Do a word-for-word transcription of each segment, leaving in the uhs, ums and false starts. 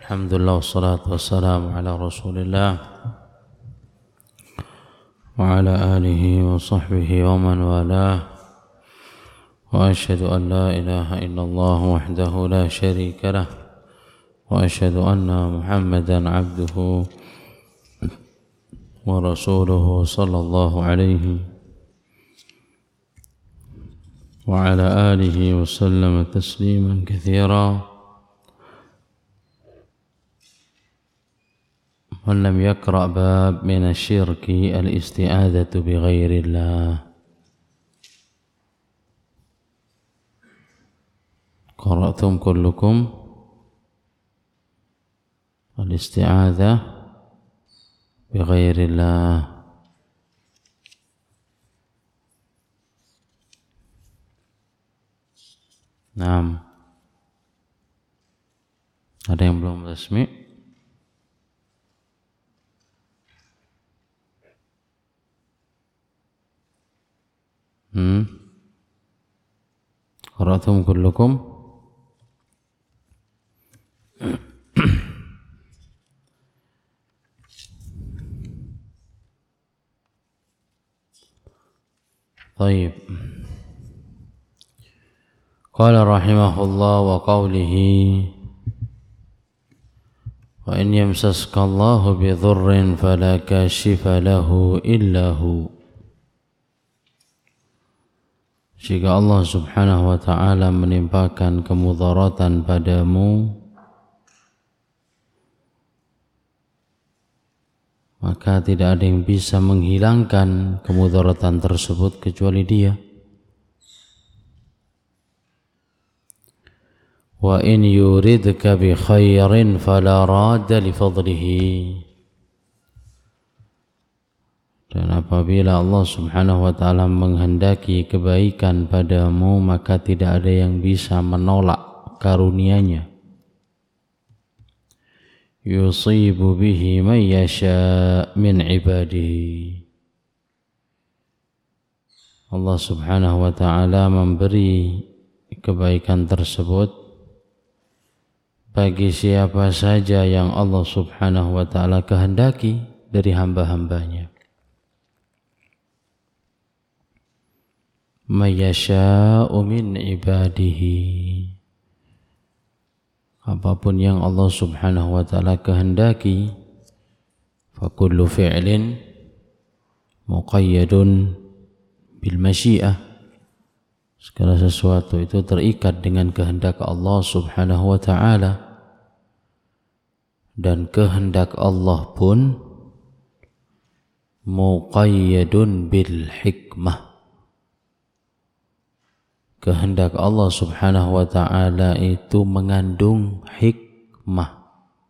Alhamdulillah wassalatu wassalamu ala Rasulillah wa ala alihi wa sahbihi wa man walah wa asyhadu an la ilaha illallah wahdahu la syarika lah wa asyhadu anna Muhammadan abduhu wa rasuluhu sallallahu alaihi wa ala alihi wa sallama tasliman katsira. من لم يقرأ باب من الشرك الاستعاذة بغير الله. قرأتم كلكم الاستعاذة بغير الله. Naam. Ada yang belum resmi? Hmm. Qara'tum kullukum? Baik. Qala rahimahullah wa qawlihi wa in yamsaska Allahu bi dhurrin fala kashifa lahu illa hu. Jika Allah subhanahu wa ta'ala menimpakan kemudaratan padamu, maka tidak ada yang bisa menghilangkan kemudaratan tersebut kecuali Dia. Wa in yuridka bi khairin fala radda li fadlihi. Dan apabila Allah subhanahu wa ta'ala menghendaki kebaikan padamu, maka tidak ada yang bisa menolak karunia-Nya. Yusibu bihi man yasha' min ibadihi. Allah subhanahu wa ta'ala memberi kebaikan tersebut bagi siapa saja yang Allah subhanahu wa ta'ala kehendaki dari hamba-hambanya. Mayyasha'u min ibadihi. Apapun yang Allah subhanahu wa ta'ala kehendaki, fakullu fi'lin muqayyadun bil masyiah. Segala sesuatu itu terikat dengan kehendak Allah subhanahu wa ta'ala, dan kehendak Allah pun muqayyadun bil hikmah. Kehendak Allah subhanahu wa ta'ala itu mengandung hikmah.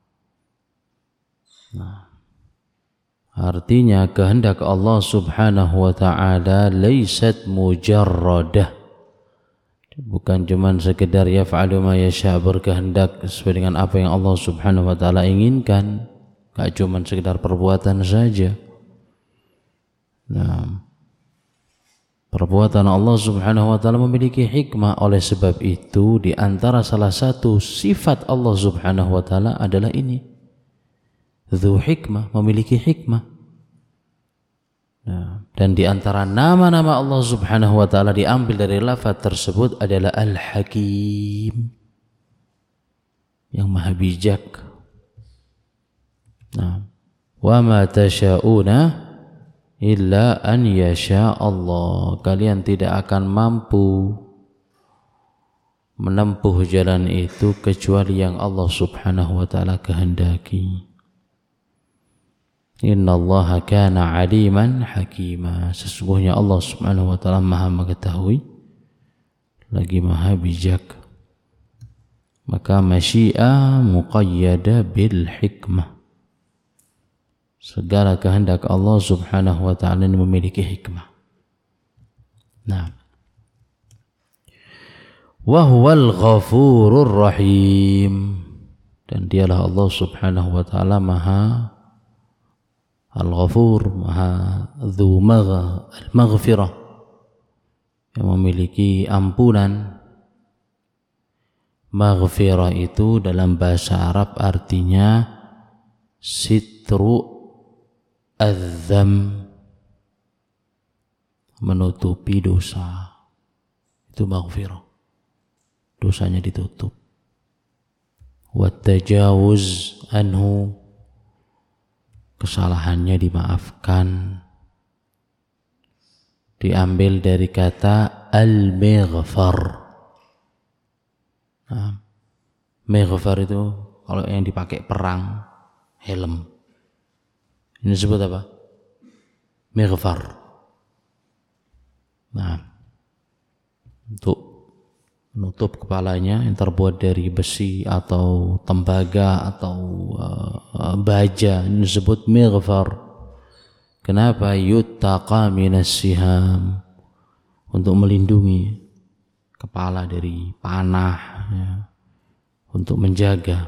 Nah, artinya kehendak Allah subhanahu wa ta'ala laysat mujarradah. Bukan cuma sekedar yaf'alu ma yasha', berkehendak sesuai dengan apa yang Allah subhanahu wa ta'ala inginkan. Gak cuma sekedar perbuatan saja. Nah, perbuatan Allah subhanahu wa ta'ala memiliki hikmah. Oleh sebab itu, di antara salah satu sifat Allah subhanahu wa ta'ala adalah ini, dzu hikmah, memiliki hikmah. Nah, dan di antara nama-nama Allah subhanahu wa ta'ala diambil dari lafaz tersebut adalah Al-Hakim, yang maha bijak. Nah, wa ma tasha'una illa an yasha Allah. Kalian tidak akan mampu menempuh jalan itu kecuali yang Allah subhanahu wa ta'ala kehendaki. Inna Allah kana aliman hakima. Sesungguhnya Allah subhanahu wa ta'ala maha mengetahui lagi maha bijak. Maka masyiah muqayyada bil hikmah. Segala kehendak Allah subhanahu wa ta'ala memiliki hikmah. Nah, wa huwal ghafurur rahim. Dan dialah Allah subhanahu wa ta'ala maha al-ghafur, maha dzu al-maghfirah, yang memiliki ampunan, Maghfirah itu dalam bahasa Arab artinya sitru adzam, menutupi dosa. Itu maghfirah, dosanya ditutup. Wattajawuz anhu, kesalahannya dimaafkan. Diambil dari kata al-maghfar. Nah, maghfar itu kalau yang dipakai perang, helm. Ini disebut apa? Maghfar. Nah, untuk menutup kepalanya yang terbuat dari besi atau tembaga atau uh, baja, ini disebut maghfar. Kenapa? Yuttaqa minas siham, untuk melindungi kepala dari panah, ya, untuk menjaga.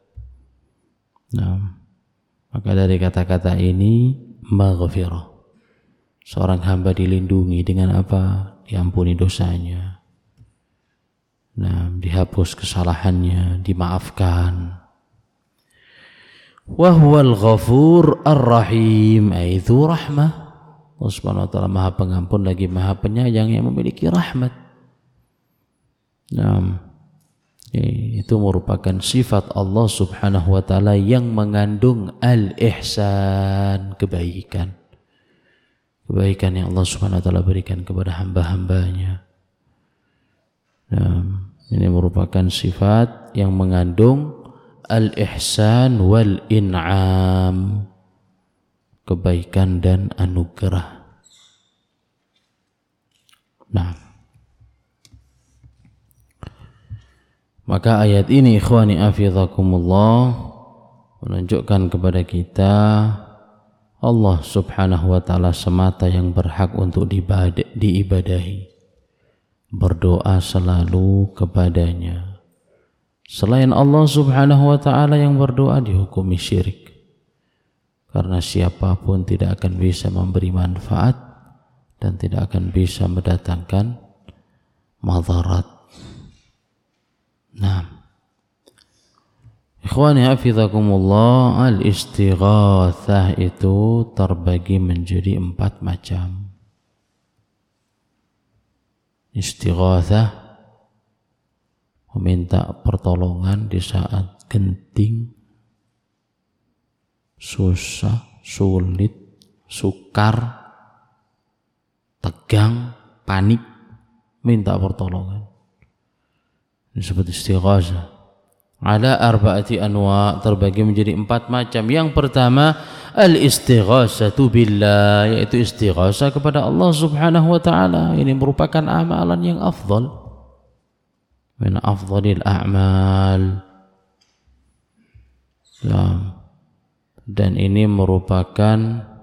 Nah, maka dari kata-kata ini maghfirah, seorang hamba dilindungi dengan apa? Diampuni dosanya, nah, dihapus kesalahannya, dimaafkan. Wa huwal ghafur ar-rahim, aitu rahmah. Allah Subhanahu wa taala Maha Pengampun lagi Maha Penyayang yang memiliki rahmat. Nah, itu merupakan sifat Allah Subhanahu wa taala yang mengandung al-ihsan, kebaikan. Kebaikan yang Allah Subhanahu wa taala berikan kepada hamba-hambanya. Nah, ini merupakan sifat yang mengandung al-ihsan wal in'am, kebaikan dan anugerah. Nah, maka ayat ini ikhwani afizakumullah menunjukkan kepada kita Allah Subhanahu wa taala semata yang berhak untuk diibadahi. Berdoa selalu kepadanya. Selain Allah Subhanahu wa taala yang berdoa dihukumi syirik. Karena siapapun tidak akan bisa memberi manfaat dan tidak akan bisa mendatangkan madarat. Nah, ikhwani hafizakumullah, al-istighatsah itu terbagi menjadi empat macam. Istighatsah, meminta pertolongan di saat genting, susah, sulit, sukar, tegang, panik, minta pertolongan. Disebut istighatsah. Ada arba'ati anwa, terbagi menjadi empat macam. Yang pertama al-istighatsatu billah, yaitu istighatsah kepada Allah Subhanahu wa taala. Ini merupakan amalan yang afdal, min afdalil a'mal. Dan ini merupakan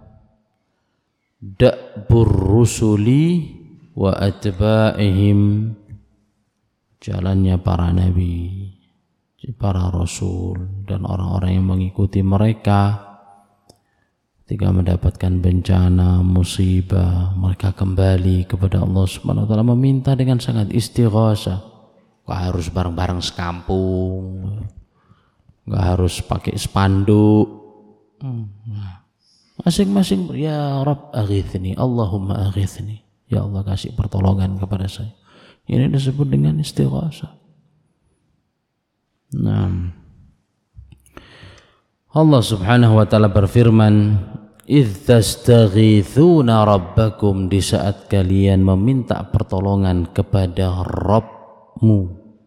da'bur rusuli wa atba'ihim, jalannya para nabi, para rasul dan orang-orang yang mengikuti mereka. Ketika mendapatkan bencana, musibah, mereka kembali kepada Allah Subhanahu wa taala meminta dengan sangat istighatsah. Gak harus bareng-bareng sekampung, gak harus pakai spanduk. Masing-masing, ya Rabb aghithni, Allahumma aghithni, ya Allah kasih pertolongan kepada saya. Ini disebut dengan istighatsah. Nah, Allah Subhanahu wa taala berfirman, "Idz tastaghitsuna rabbakum", di saat kalian meminta pertolongan kepada Rabbmu,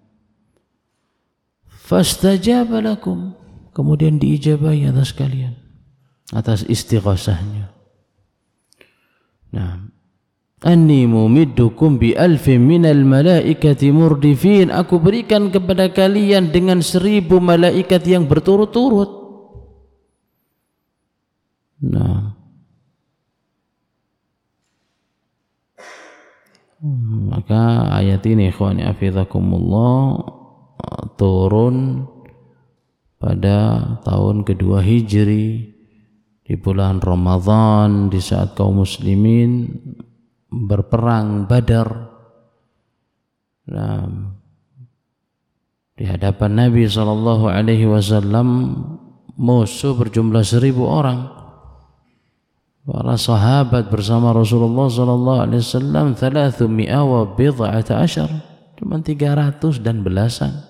fastajaba lakum, kemudian diijabahi atas kalian, atas istighatsahnya. Nah, anni mumiddukum bi alfin minal malaikati murdifin, aku berikan kepada kalian dengan seribu malaikat yang berturut-turut. Nah, maka ayat ini ikhwani hafizakumullah turun pada tahun kedua Hijri, di bulan Ramadan, di saat kaum muslimin berperang Badar. Nah, Di hadapan Nabi sallallahu alaihi wasallam musuh berjumlah seribu orang. Para sahabat bersama Rasulullah sallallahu alaihi wasallam thalathmi'a wa bid'ata asyar, cuma tiga ratus dan belasan.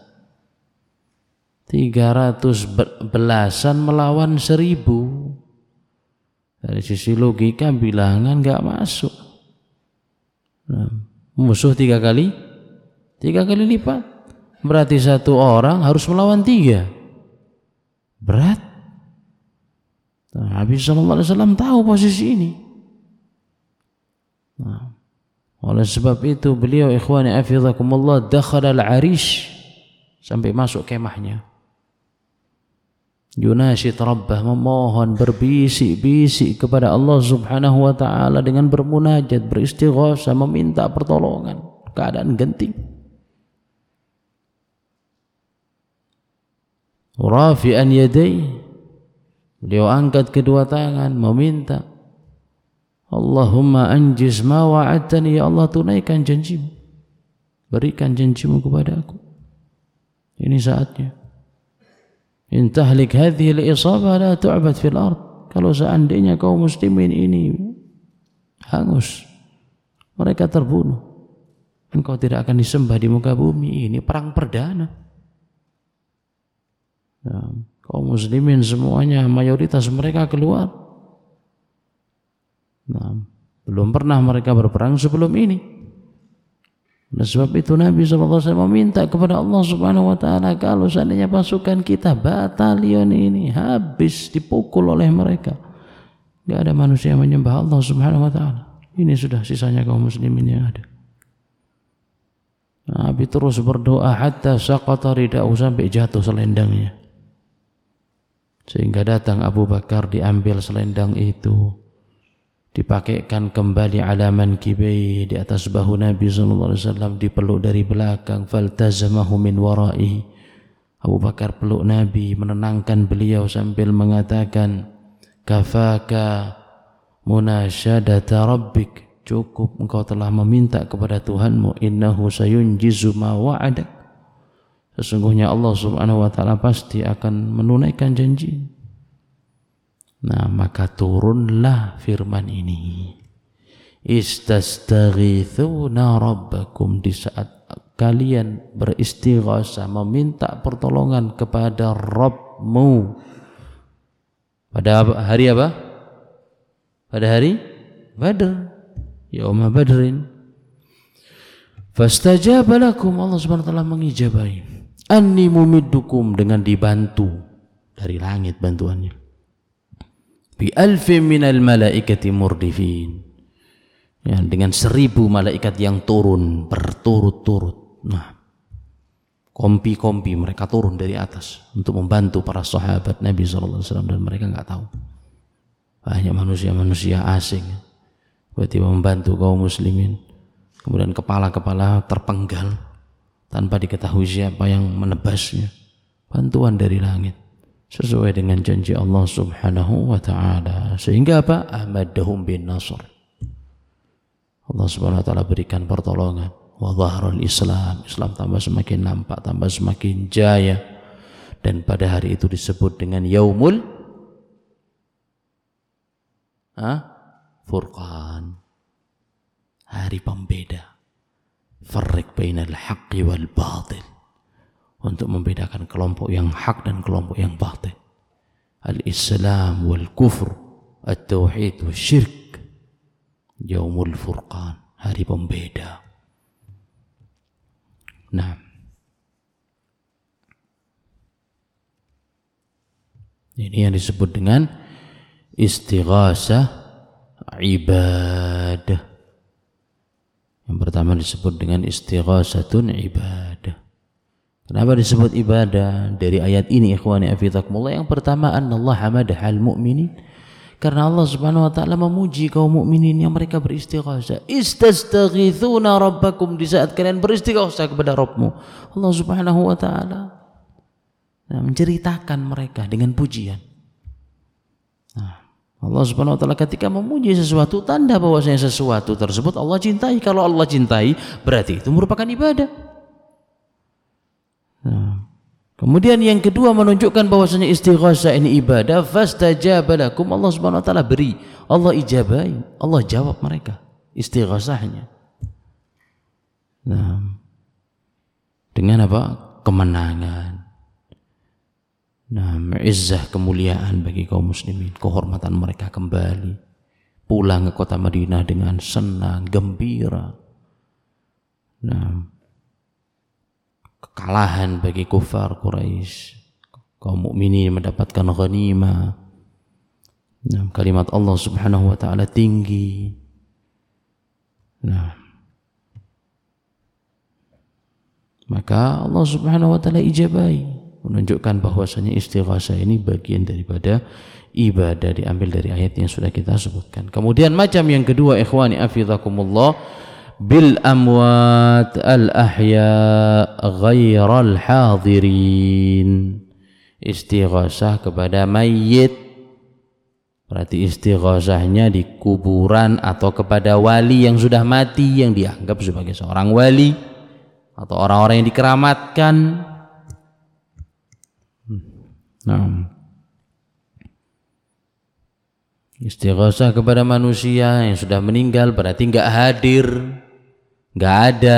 tiga ratus belasan melawan seribu. Dari sisi logika bilangan enggak masuk. Nah, musuh tiga kali tiga kali lipat. Berarti satu orang harus melawan tiga. Berat. Nah, Nabi sallallahu alaihi wasallam tahu posisi ini. Nah, oleh sebab itu beliau ikhwani hafizakumullah dakhala al-arish, sampai masuk kemahnya. Yunasyid Rabbah, memohon berbisik-bisik kepada Allah Subhanahu wa taala dengan bermunajat, beristighatsah, meminta pertolongan, keadaan genting. Rafi'an yadai, beliau angkat kedua tangan meminta, Allahumma anjiz ma wa'adtani, ya Allah tunaikan janjimu, berikan janjimu kepada aku. Ini saatnya. In tahlik hadhihi al-isabah la tu'bad fil ard. Kalau seandainya kaum muslimin ini hangus, mereka terbunuh, engkau tidak akan disembah di muka bumi. Ini perang perdana. Nah, kaum muslimin semuanya mayoritas mereka keluar. Nah, belum pernah mereka berperang sebelum ini. Oleh sebab itu Nabi shallallahu alaihi wasallam meminta kepada Allah Subhanahu wa taala, kalau seandainya pasukan kita batalion ini habis dipukul oleh mereka, enggak ada manusia yang menyembah Allah Subhanahu wa taala, ini sudah sisanya kaum muslimin yang ada. Nabi terus berdoa hatta saqata rida'u, sampai jatuh selendangnya. Sehingga datang Abu Bakar, diambil selendang itu, dipakaikan kembali alaman kibai di atas bahu Nabi sallallahu alaihi wasallam, dipeluk dari belakang, faltazamahu min wara'i. Abu Bakar peluk Nabi, menenangkan beliau sambil mengatakan, kafaka munasyadata rabbik, cukup engkau telah meminta kepada Tuhanmu, innahu sayunjizu ma wa'adak, sesungguhnya Allah Subhanahu wa taala pasti akan menunaikan janji. Nah, maka turunlah firman ini. Istastaghithuna rabbakum, di saat kalian beristighatsah, meminta pertolongan kepada Rabbmu. Pada hari apa? Pada hari Badr. Yauma Badrin. Fastajaba lakum, Allah Subhanahu wa taala mengijabahi. Anni mumiddukum, dengan dibantu dari langit bantuannya, bi alfin minal malaikati murdifin, ya, dengan seribu malaikat yang turun berturut-turut. Nah, kompi-kompi mereka turun dari atas untuk membantu para sahabat Nabi sallallahu alaihi wasallam, dan mereka enggak tahu. Banyak manusia-manusia asing tiba-tiba membantu kaum muslimin, kemudian kepala-kepala terpenggal tanpa diketahui siapa yang menebasnya. Bantuan dari langit sesuai dengan janji Allah Subhanahu wa taala. Sehingga apa? Amadahum bin nasr, Allah Subhanahu wa taala berikan pertolongan. Wa dhahrul Islam, Islam tambah semakin nampak, tambah semakin jaya. Dan pada hari itu disebut dengan Yaumul ha? Furqan, hari pembeda. Farriq bainal haqqi wal batil, untuk membedakan kelompok yang hak dan kelompok yang batil. Al-Islam wal kufr, at-tauhid wal syirk. Yaumul Furqan, hari pembeda. Nah, ini yang disebut dengan istighatsah ibadah. Yang pertama disebut dengan istighatsatun ibadah. Kenapa disebut ibadah? Dari ayat ini ikhwani hafizakumullah, yang pertama annallah hamadahal mu'minin, karena Allah Subhanahu wa taala memuji kaum mukminin yang mereka beristighatsah. Istastaghithuna rabbakum, di saat kalian beristighatsah kepada Rabbmu, Allah Subhanahu wa taala nah, menceritakan mereka dengan pujian. Nah, Allah Subhanahu wa taala ketika memuji sesuatu, tanda bahwasanya sesuatu tersebut Allah cintai. Kalau Allah cintai, berarti itu merupakan ibadah. Nah, Kemudian yang kedua menunjukkan bahwasanya istighosah ini ibadah, fastajaba lakum, Allah Subhanahu wa taala beri, Allah ijabai, Allah jawab mereka istighosahnya. Nah, dengan apa? Kemenangan. Nah, izzah, kemuliaan bagi kaum muslimin, kehormatan mereka kembali pulang ke kota Madinah dengan senang, gembira. Nah, kekalahan bagi kufar Quraisy, kaum mukminin mendapatkan ghanimah. Nah, kalimat Allah Subhanahu wa taala tinggi. Nah, maka Allah Subhanahu wa taala ijabai, menunjukkan bahwasanya istighosah ini bagian daripada ibadah, diambil dari ayat yang sudah kita sebutkan. Kemudian macam yang kedua, ikhwani afizakumullah, bil amwat al ahya ghairal hadirin, istighosah kepada mayit. Berarti istighosahnya di kuburan atau kepada wali yang sudah mati, yang dianggap sebagai seorang wali atau orang-orang yang dikeramatkan. Nah, istighosah kepada manusia yang sudah meninggal berarti nggak hadir, nggak ada.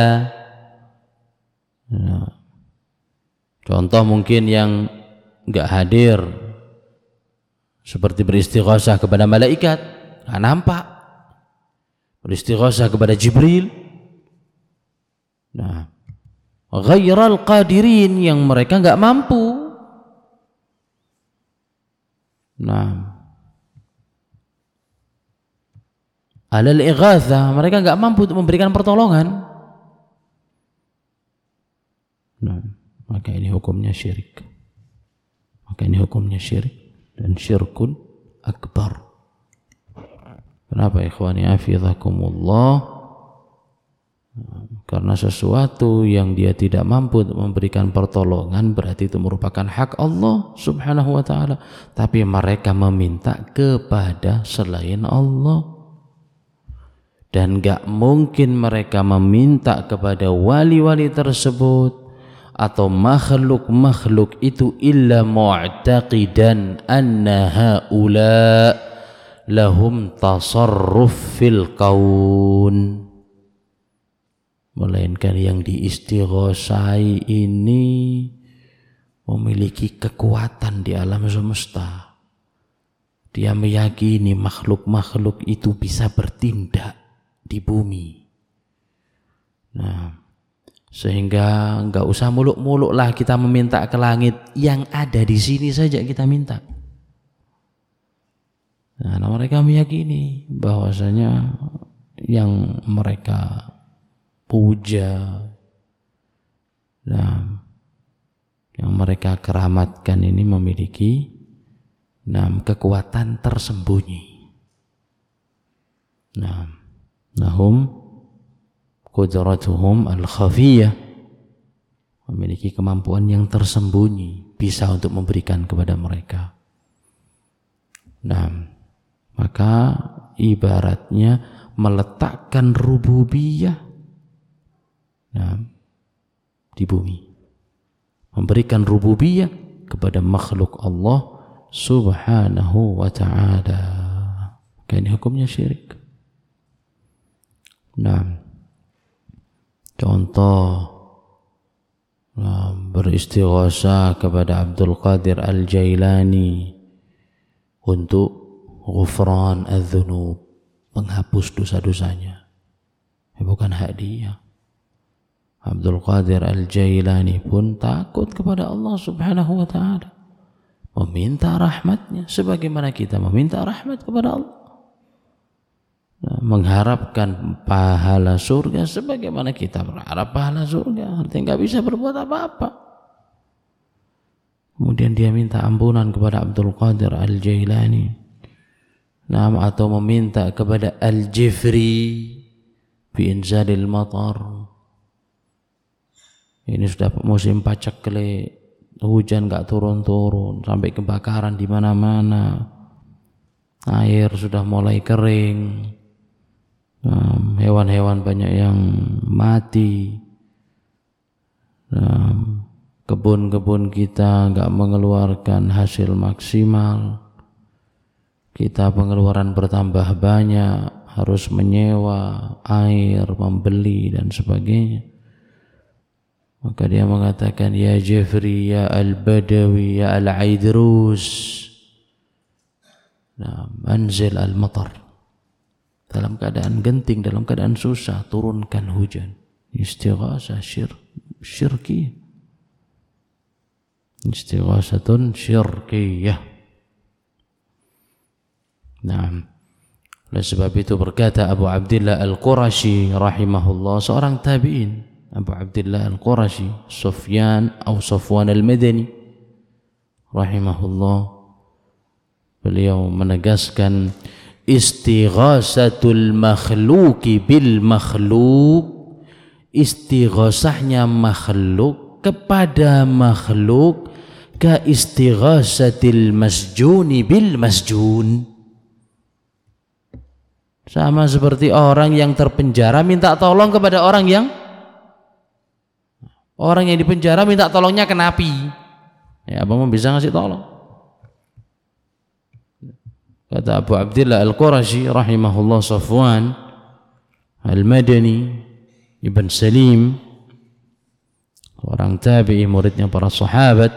Nah, contoh mungkin yang nggak hadir seperti beristighosah kepada malaikat, nggak nampak. Beristighosah kepada Jibril. Nah, ghairal qadirin, yang mereka nggak mampu. Nah, alal ighatsah, mereka nggak mampu untuk memberikan pertolongan. Nah, maka ini hukumnya syirik. Maka ini hukumnya syirik dan syirkun akbar. Kenapa ikhwani afizakumullah? Karena sesuatu yang dia tidak mampu untuk memberikan pertolongan berarti itu merupakan hak Allah Subhanahu wa taala, tapi mereka meminta kepada selain Allah. Dan gak mungkin mereka meminta kepada wali-wali tersebut atau makhluk-makhluk itu illa mu'taqidan anna haula lahum tasarruf fil kaun, melainkan yang diistighosai ini memiliki kekuatan di alam semesta. Dia meyakini makhluk-makhluk itu bisa bertindak di bumi. Nah, sehingga enggak usah muluk-muluk lah kita meminta ke langit, yang ada di sini saja kita minta. Nah, mereka meyakini bahwasanya yang mereka puja, nah, yang mereka keramatkan ini memiliki nah, kekuatan tersembunyi. Nah, nahum qudratuhum al-khafiyah, memiliki kemampuan yang tersembunyi, bisa untuk memberikan kepada mereka. Nah, maka ibaratnya meletakkan rububiyah nah, di bumi, memberikan rububiyah kepada makhluk Allah Subhanahu wa ta'ala. Ini hukumnya syirik. Nah, contoh nah, beristighosah kepada Abdul Qadir Al-Jailani untuk ghufran adz-dzunub, menghapus dosa-dosanya. Bukan hak dia. Abdul Qadir Al-Jailani pun takut kepada Allah Subhanahu wa ta'ala, meminta rahmatnya sebagaimana kita meminta rahmat kepada Allah. Nah, mengharapkan pahala surga sebagaimana kita berharap pahala surga, artinya nggak bisa berbuat apa-apa. Kemudian dia minta ampunan kepada Abdul Qadir Al-Jailani, nah, atau meminta kepada Al-Jifri biinzalil matar. Ini sudah musim paceklik, hujan nggak turun-turun, sampai kebakaran di mana-mana, air sudah mulai kering. Um, hewan-hewan banyak yang mati, um, kebun-kebun kita nggak mengeluarkan hasil maksimal, kita pengeluaran bertambah banyak, harus menyewa air, membeli dan sebagainya. Maka dia mengatakan, ya Jafri, ya Al-Badawi, ya Al-Aidrus, nah, anzil al-matar. Dalam keadaan genting, dalam keadaan susah, turunkan hujan. Istighasah syir, syirki. Istighasatun syirkiyah. Nah, oleh sebab itu berkata Abu Abdillah Al-Qurashi rahimahullah, seorang tabi'in, Abu Abdillah Al-Qurashi, Sufyan atau Safwan Al-Madani rahimahullah, beliau menegaskan istighasatul makhluki bil makhluk, istighasahnya makhluk kepada makhluk ka istighasatil masjuni bil masjun, sama seperti orang yang terpenjara minta tolong kepada orang yang orang yang dipenjara minta tolongnya ke napi. Ya, abang bisa ngasih tolong. Kata Abu Abdillah Al-Qurashi rahimahullah, Safwan Al-Madani Ibn Salim, orang tabi'i, muridnya para sahabat.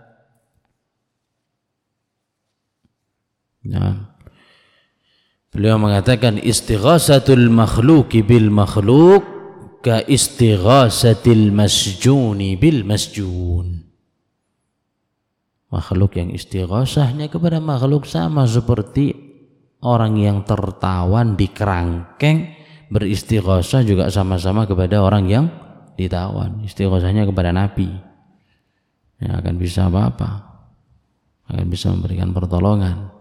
Nah, beliau mengatakan istighasatul makhluki bil makhluk ka istighasatil masjuni bil masjun. Makhluk yang istighasahnya kepada makhluk sama seperti orang yang tertawan di kerangkeng beristighasah juga sama-sama kepada orang yang ditawan. Istighasahnya kepada nabi, yang akan bisa apa-apa, akan bisa memberikan pertolongan.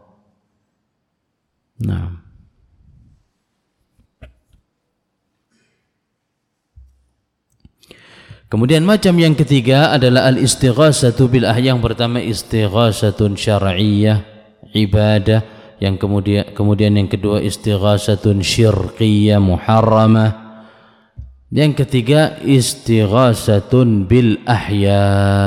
Nah, kemudian macam yang ketiga adalah al-istighasatu bil ahya. Yang pertama istighasatun syar'iyyah, ibadah. Yang kemudian kemudian yang kedua istighasatun syirkiyyah, muharramah. Yang ketiga istighasatun bil ahya,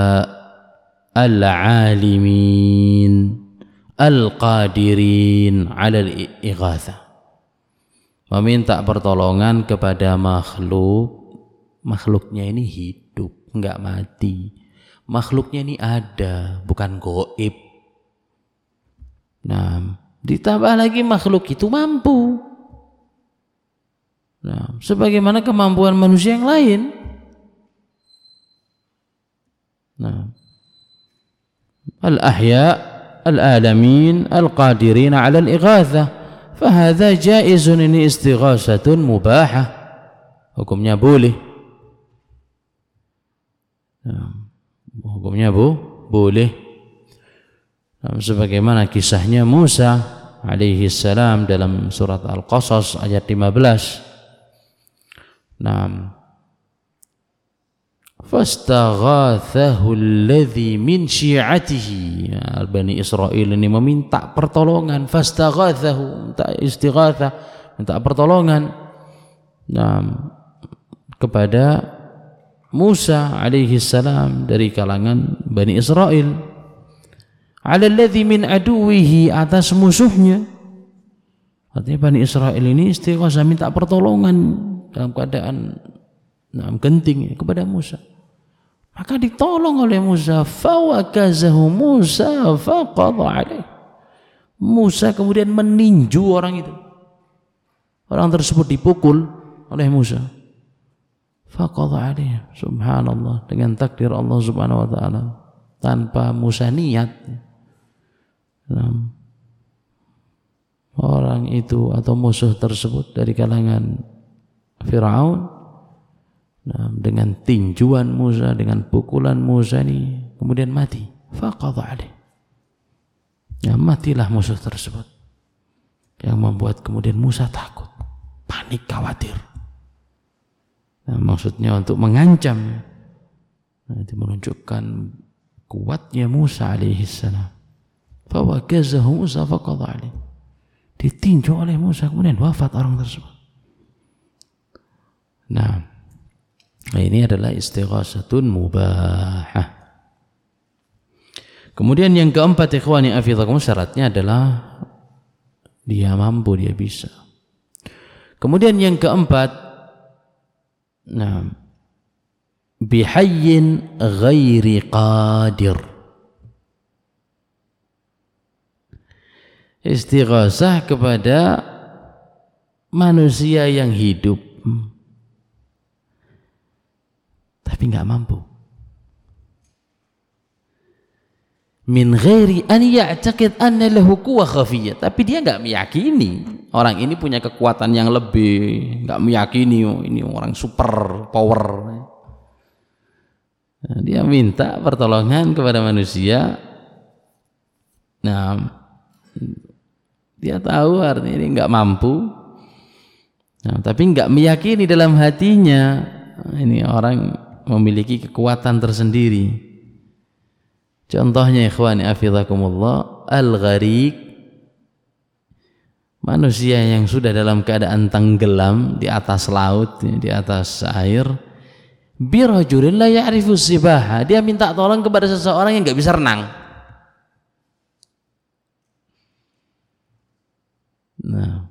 al-alimin al-qadirin 'ala al-ighatsah. Meminta pertolongan kepada makhluk. Makhluknya ini hidup, enggak mati. Makhluknya ini ada, bukan gaib. Nah, ditambah lagi makhluk itu mampu. Nah, sebagaimana kemampuan manusia yang lain. Nah, al-ahya al-alamin al-qadirin 'ala al-ighatsah, fahadha jaizun, ini istighasatun mubahah, hukumnya boleh. Nah, hukumnya bu, boleh. Nah, sebagaimana kisahnya Musa alaihi salam dalam surat Al-Qasas ayat lima belas. Nah, fastaghathahu alladhi min syi'atihi. Ya, Bani Israel ini meminta pertolongan. Fastaghathahu, minta istighatsah, minta pertolongan. Nah, kepada Musa alaihi salam dari kalangan Bani Israel. Ala alladhi min aduwihi, atas musuhnya. Artinya Bani Israel ini istighatsah, minta pertolongan dalam keadaan nah, genting kepada Musa. Maka ditolong oleh Musa. Fawakazahu Musa faqadha alaih. Musa kemudian meninju orang itu. Orang tersebut dipukul oleh Musa. Faqadha alaih. Subhanallah, dengan takdir Allah subhanahu wa ta'ala, tanpa Musa niat. Nah, orang itu atau musuh tersebut dari kalangan Fir'aun, nah, dengan tinjuan Musa, dengan pukulan Musa ini kemudian mati. Faqadha alaih. Ya, matilah musuh tersebut, yang membuat kemudian Musa takut, panik, khawatir. Nah, maksudnya untuk mengancam. Nah, itu menunjukkan kuatnya Musa alaihi salam. Fawakazahu Musa faqadha alaih. Ditinju oleh Musa, kemudian wafat orang tersebut. Nah, ini adalah istighasatun mubahah. Kemudian yang keempat, ikhwani afidakum, syaratnya adalah dia mampu, dia bisa. Kemudian yang keempat, nah, bihayyin ghairi qadir. Istighasah kepada manusia yang hidup tapi nggak mampu. Min ghairi an ya'taqid anna lahu quwwah khafiyyah, tapi dia nggak meyakini orang ini punya kekuatan yang lebih, nggak meyakini oh, ini orang super power. Nah, dia minta pertolongan kepada manusia. Nah, dia tahu artinya ini nggak mampu, nah, tapi nggak meyakini dalam hatinya ini orang memiliki kekuatan tersendiri. Contohnya ikhwani afidakumullah, al-gharik, manusia yang sudah dalam keadaan tenggelam di atas laut, di atas air, birajulin la ya'rifu sibaha, dia minta tolong kepada seseorang yang nggak bisa renang. Nah,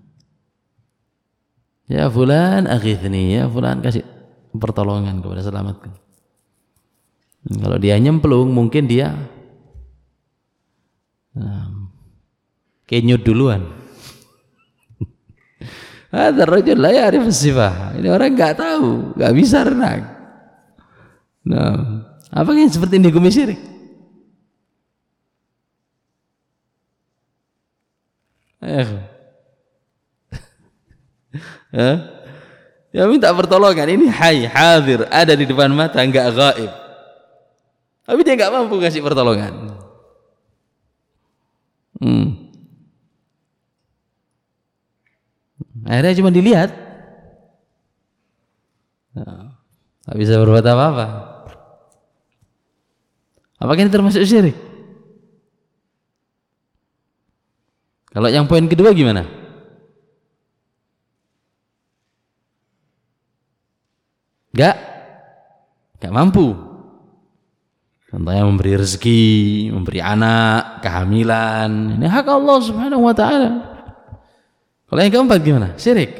ya fulan aghithni, ya fulan kasih pertolongan kepada, selamatkan. Kalau dia nyemplung mungkin dia nah, kenyut duluan. Hadzal rajul la ya'rifu as-sibah. Ini orang enggak tahu, enggak bisa renang. Nah, apa yang seperti ini hukum syirik? Eh. Eh? Ya minta pertolongan, ini hay, hadir, ada di depan mata, enggak gaib. Tapi dia nggak mampu ngasih pertolongan. Hmm. Akhirnya cuma dilihat, nggak bisa berbuat apa-apa. Apakah ini termasuk syirik? Kalau yang poin kedua gimana? Nggak, nggak mampu. Contohnya memberi rezeki, memberi anak, kehamilan. Ini hak Allah subhanahu wa ta'ala. Kalau yang keempat gimana? Syirik?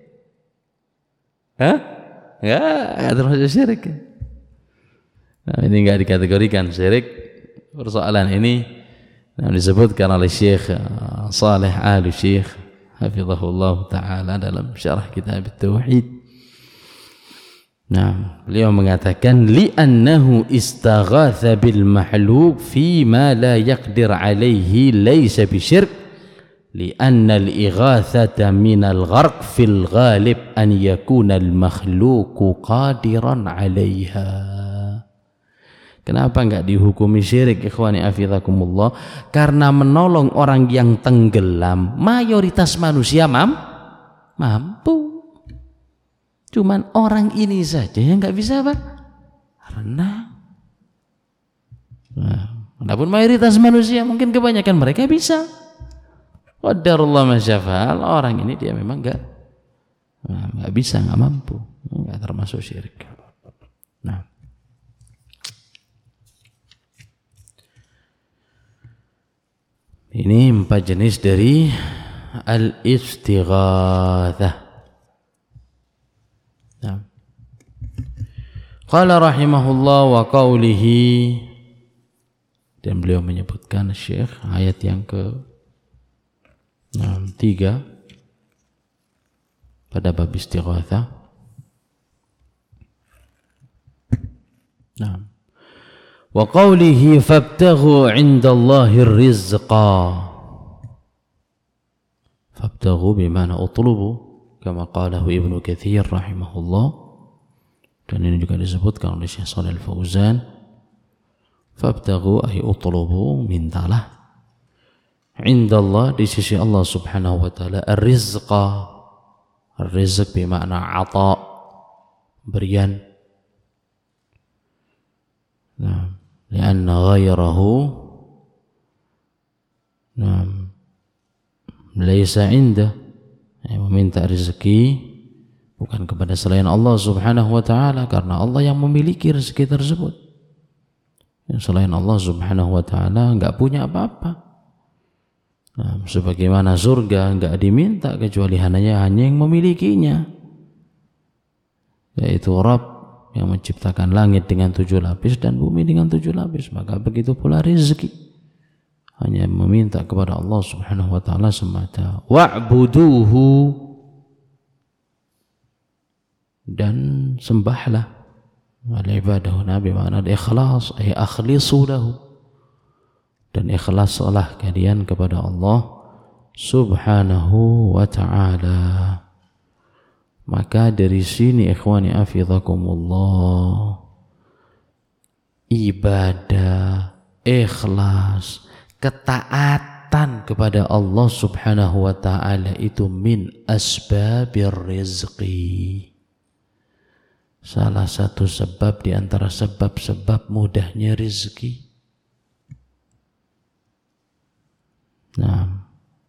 Hah? Enggak, termasuk syirik. Nah, ini enggak dikategorikan syirik. Persoalan ini yang disebutkan oleh Syekh Saleh Al-Syekh hafizahullah ta'ala dalam syarah kitab Tauhid. Nah, beliau mengatakan li'annahu istaghatha bil mahluk fi ma la yaqdir alaihi laysa bisyirk li'anna al-ighathata min al-gharq fil ghalib an yakuna al-makhluqu qadiran 'alaiha. Kenapa enggak dihukumi syirik ikhwani afizakumullah? Karena menolong orang yang tenggelam mayoritas manusia mam mampu. Cuman orang ini saja yang nggak bisa apa? Renang. Nah, adapun mayoritas manusia mungkin kebanyakan mereka bisa. Qadarullah masyafa'al, orang ini dia memang nggak nggak bisa, nggak mampu, nggak termasuk syirik. Nah, ini empat jenis dari al-istighatsah. Nah. Qala rahimahullah wa qawlihi, dan beliau menyebutkan Syekh ayat yang ke nah, tiga pada bab istighatsah. Nah. Wa qawlihi fabtaghu 'indallahi ar-rizqa. Fabtaghu bimana utlubu, kama qalahu Ibnu Katsir rahimahullah, dan ini juga disebutkan oleh Syekh Shalih Al-Fauzan. Fabtaghu ay utlubu, mintalah, indallah, di sisi Allah subhanahu wa ta'ala, ar-rizqa. Ar-rizq bermakna ata, berian. Nah, lianna ghairahu nah laysa indah, yang meminta rezeki bukan kepada selain Allah subhanahu wa ta'ala, karena Allah yang memiliki rezeki tersebut. Yang selain Allah Subhanahu wa ta'ala enggak punya apa-apa. Nah, sebagaimana surga enggak diminta kecuali hanya hanya yang memilikinya, yaitu Rabb yang menciptakan langit dengan tujuh lapis dan bumi dengan tujuh lapis. Maka begitu pula rezeki hanya meminta kepada Allah Subhanahu wa ta'ala semata. Wa'buduhu, dan sembahlah. Al-ibadahu nabi makna ikhlas, ay akhlisu lahu, dan ikhlaslah kalian kepada Allah Subhanahu wa ta'ala. Maka dari sini ikhwani afidhakumullah, ibadah, ikhlas, ketaatan kepada Allah Subhanahu wa ta'ala itu min asbabir rizqi, salah satu sebab di antara sebab-sebab mudahnya rezeki. Nah,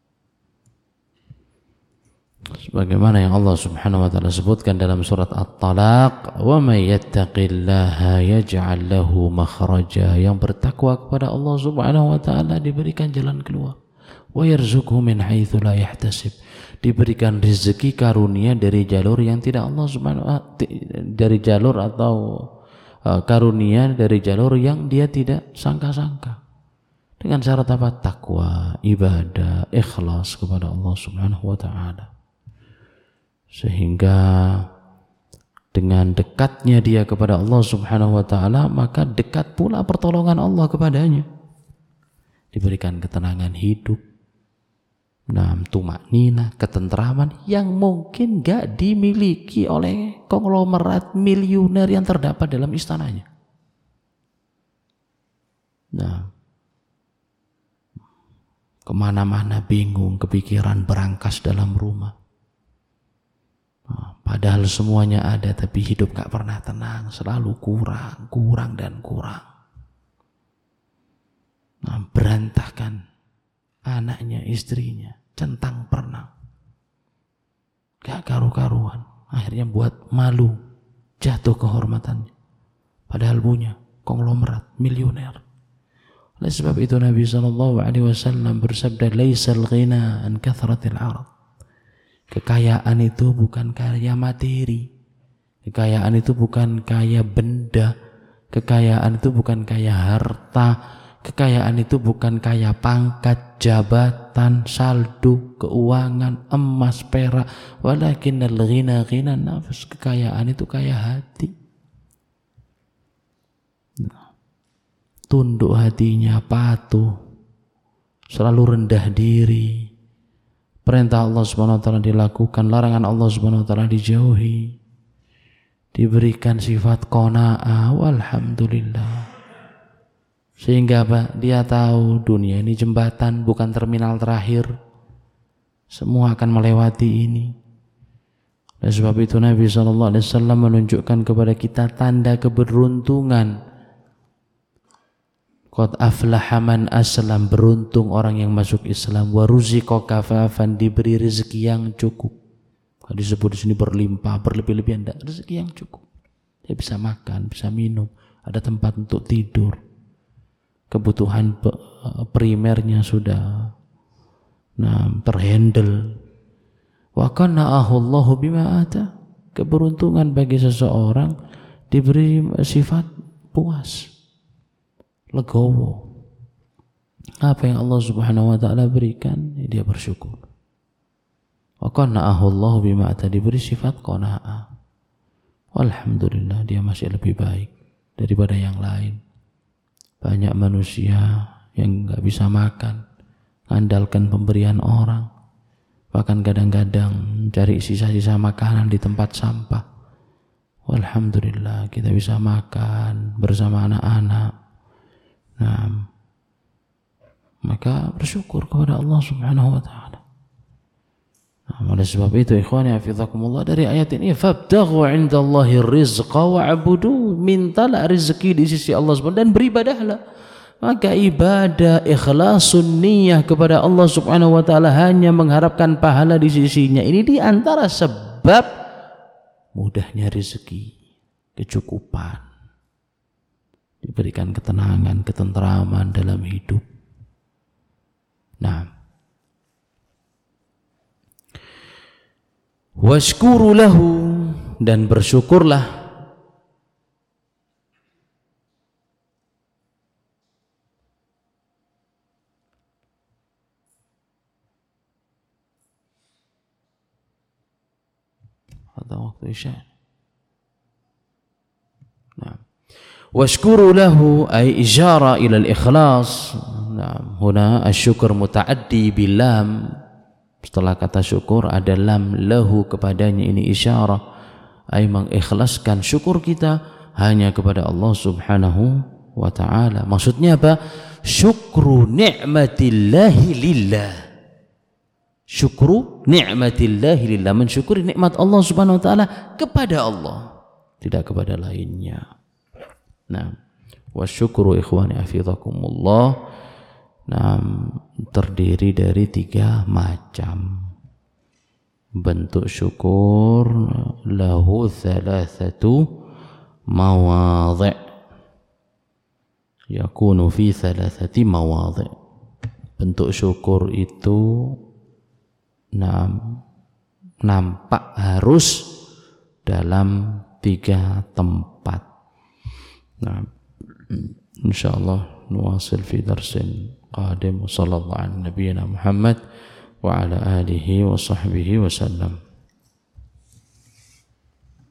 sebagaimana yang Allah Subhanahu wa ta'ala sebutkan dalam surat At-Talaq, wa may yattaqillaha yaj'al lahu makhraja, yang bertakwa kepada Allah Subhanahu wa ta'ala diberikan jalan keluar. Wa yarzuqhu min haitsu la yahtasib, diberikan rezeki karunia dari jalur yang tidak Allah Subhanahu wa ta'ala, dari jalur atau uh, karunia dari jalur yang dia tidak sangka-sangka. Dengan syarat apa? Takwa, ibadah, ikhlas kepada Allah Subhanahu wa ta'ala. Sehingga dengan dekatnya dia kepada Allah Subhanahu wa ta'ala, maka dekat pula pertolongan Allah kepadanya. Diberikan ketenangan hidup, nah, tumaknina, ketentraman yang mungkin gak dimiliki oleh konglomerat miliuner yang terdapat dalam istananya. Nah, kemana-mana bingung, kepikiran berangkas dalam rumah. Nah, padahal semuanya ada, tapi hidup gak pernah tenang, selalu kurang, kurang dan kurang. Nah, berantakan anaknya, istrinya, centang perenang, gak karu-karuan, akhirnya buat malu, jatuh kehormatannya, padahal punya konglomerat miliuner. Oleh sebab itu Nabi shallallahu alaihi wasallam bersabda, laisal ghina an kathratil arad, kekayaan itu bukan kaya materi, kekayaan itu bukan kaya benda, kekayaan itu bukan kaya harta, kekayaan itu bukan kaya pangkat, jabatan, saldo, keuangan, emas, perak, walakinnal ghina ghina nafs, kekayaan itu kaya hati. Tunduk hatinya, patuh, selalu rendah diri, perintah Allah Subhanahu wa ta'ala dilakukan, larangan Allah Subhanahu wa ta'ala dijauhi, diberikan sifat qanaah, walhamdulillah. Sehingga apa? Dia tahu dunia ini jembatan, bukan terminal terakhir. Semua akan melewati ini. Oleh sebab itu Nabi shallallahu alaihi wasallam menunjukkan kepada kita tanda keberuntungan. Qad aflaha man aslam, beruntung orang yang masuk Islam. Wa ruziqa kafafan, diberi rezeki yang cukup. Kalau disebut di sini berlimpah, berlebih-lebihan, tidak, rezeki yang cukup. Dia bisa makan, bisa minum, ada tempat untuk tidur. Kebutuhan primernya sudah nah, terhandle. Wa qanna'ahu Allahu bima ata, keberuntungan bagi seseorang diberi sifat puas, legowo. Apa yang Allah Subhanahu wa ta'ala berikan, dia bersyukur. Wa qanna'ahu Allahu bima ata, diberi sifat qanaa'ah. Alhamdulillah, dia masih lebih baik daripada yang lain. Banyak manusia yang gak bisa makan, andalkan pemberian orang, bahkan kadang-kadang mencari sisa-sisa makanan di tempat sampah. Alhamdulillah, kita bisa makan bersama anak-anak. Nah, maka bersyukur kepada Allah Subhanahu wa ta'ala. Nah, oleh sebab itu ikhwani hafizakumullah, dari ayat ini fabtaghu 'indallahi rizqa wa'budu, mintalah rezeki di sisi Allah Subhanahu wa ta'ala dan beribadahlah. Maka ibadah, ikhlasun niyah kepada Allah Subhanahu wa ta'ala, hanya mengharapkan pahala di sisinya, ini di antara sebab mudahnya rezeki, kecukupan. diberikan ketenangan, ketentraman dalam hidup. Nah, washkuru lahu, dan bersyukurlah atau waktu isya. Nah, washkuru lahu ay isyara ila al-ikhlas. Nah, huna asyukur muta'addi bilam. Setelah kata syukur ada lam lahu, kepadanya, ini isyarah ay mengikhlaskan syukur kita hanya kepada Allah Subhanahu wa ta'ala. Maksudnya apa? Syukru ni'matillahi lillah. Syukru ni'matillahi lillah, mensyukuri nikmat Allah Subhanahu wa ta'ala kepada Allah, tidak kepada lainnya. Nah, wasyukru ikhwani hafizakumullah, nah, terdiri dari tiga macam bentuk syukur. Lahu thalathatu mawadhi', yakunu fi thalathati mawadhi'. Bentuk syukur itu nah, nampak harus dalam tiga tempat. Nah, insyaallah nuwasil fi darsin qadim. Sallallahu ala nabiyyina Muhammad wa ala alihi wa sahbihi wa sallam.